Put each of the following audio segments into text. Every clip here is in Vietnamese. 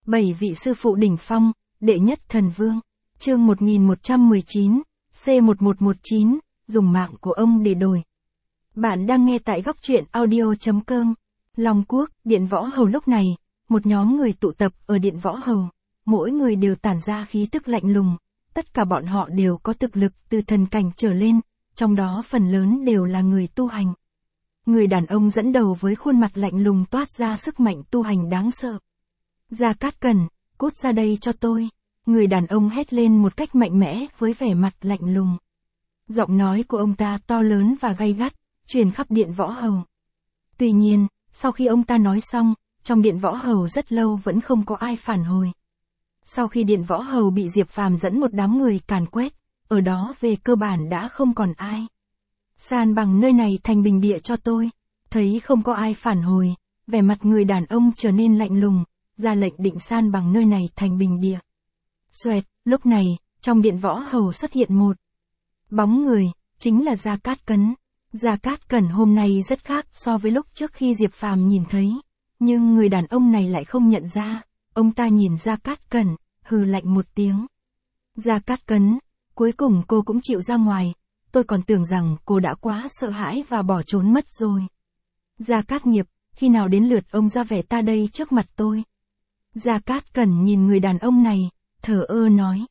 7 vị sư phụ đỉnh phong, đệ nhất thần vương. Chương 1119, C1119, dùng mạng của ông để đổi. Bạn đang nghe tại góc truyện audio.com. Long Quốc, Điện Võ Hầu. Lúc này, một nhóm người tụ tập ở Điện Võ Hầu. Mỗi người đều tản ra khí tức lạnh lùng. Tất cả bọn họ đều có thực lực từ thần cảnh trở lên, trong đó phần lớn đều là người tu hành. Người đàn ông dẫn đầu với khuôn mặt lạnh lùng toát ra sức mạnh tu hành đáng sợ. Gia Cát Cẩn, cút ra đây cho tôi. Người đàn ông hét lên một cách mạnh mẽ với vẻ mặt lạnh lùng. Giọng nói của ông ta to lớn và gay gắt, truyền khắp Điện Võ Hầu. Tuy nhiên, sau khi ông ta nói xong, trong Điện Võ Hầu rất lâu vẫn không có ai phản hồi. Sau khi Điện Võ Hầu bị Diệp Phàm dẫn một đám người càn quét, ở đó về cơ bản đã không còn ai. San bằng nơi này thành bình địa cho tôi. Thấy không có ai phản hồi, vẻ mặt người đàn ông trở nên lạnh lùng, ra lệnh định san bằng nơi này thành bình địa. Xoẹt, lúc này, trong Điện Võ Hầu xuất hiện một bóng người, chính là Gia Cát Cẩn. Gia Cát Cẩn hôm nay rất khác so với lúc trước khi Diệp Phàm nhìn thấy, nhưng người đàn ông này lại không nhận ra. Ông ta nhìn Gia Cát Cẩn, hừ lạnh một tiếng. Gia Cát Cẩn, cuối cùng cô cũng chịu ra ngoài, tôi còn tưởng rằng cô đã quá sợ hãi và bỏ trốn mất rồi. Gia Cát Nghiệp, khi nào đến lượt ông ra vẻ ta đây trước mặt tôi? Gia Cát Cẩn nhìn người đàn ông này, thờ ơ nói.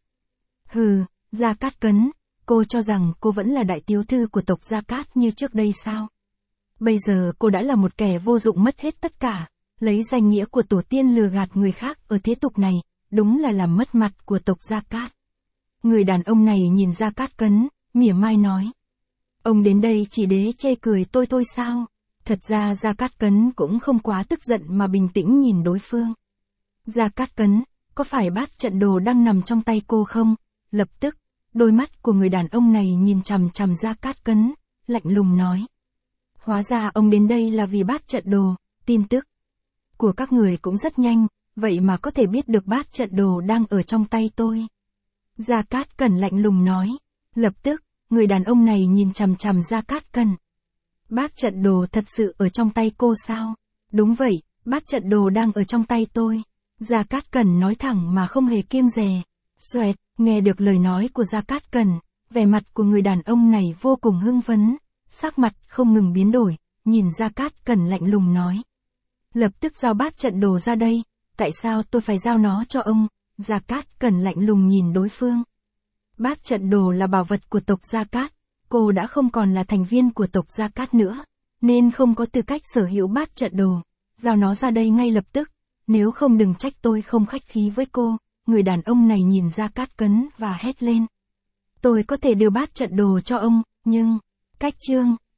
Hừ, Gia Cát Cẩn, cô cho rằng cô vẫn là đại tiểu thư của tộc Gia Cát như trước đây sao? Bây giờ cô đã là một kẻ vô dụng mất hết tất cả, lấy danh nghĩa của tổ tiên lừa gạt người khác ở thế tục này, đúng là làm mất mặt của tộc Gia Cát. Người đàn ông này nhìn Gia Cát Cẩn, mỉa mai nói. Ông đến đây chỉ để chê cười tôi thôi sao? Thật ra Gia Cát Cẩn cũng không quá tức giận mà bình tĩnh nhìn đối phương. Gia Cát Cẩn, có phải bát trận đồ đang nằm trong tay cô không? Lập tức, đôi mắt của người đàn ông này nhìn chằm chằm Gia Cát Cẩn, lạnh lùng nói. Hóa ra ông đến đây là vì bát trận đồ. Tin tức của các người cũng rất nhanh, vậy mà có thể biết được bát trận đồ đang ở trong tay tôi. Gia Cát Cẩn lạnh lùng nói. Lập tức, người đàn ông này nhìn chằm chằm Gia Cát Cẩn. Bát trận đồ thật sự ở trong tay cô sao? Đúng vậy, bát trận đồ đang ở trong tay tôi. Gia Cát Cẩn nói thẳng mà không hề kiêng dè. Xoẹt, nghe được lời nói của Gia Cát Cẩn, vẻ mặt của người đàn ông này vô cùng hưng phấn, sắc mặt không ngừng biến đổi, nhìn Gia Cát Cẩn lạnh lùng nói. Lập tức giao bát trận đồ ra đây, tại sao tôi phải giao nó cho ông? Gia Cát Cẩn lạnh lùng nhìn đối phương. Bát trận đồ là bảo vật của tộc Gia Cát, cô đã không còn là thành viên của tộc Gia Cát nữa, nên không có tư cách sở hữu bát trận đồ. Giao nó ra đây ngay lập tức, nếu không đừng trách tôi không khách khí với cô. Người đàn ông này nhìn Gia Cát Cẩn và hét lên. Tôi có thể đưa bát trận đồ cho ông, nhưng... Cách chương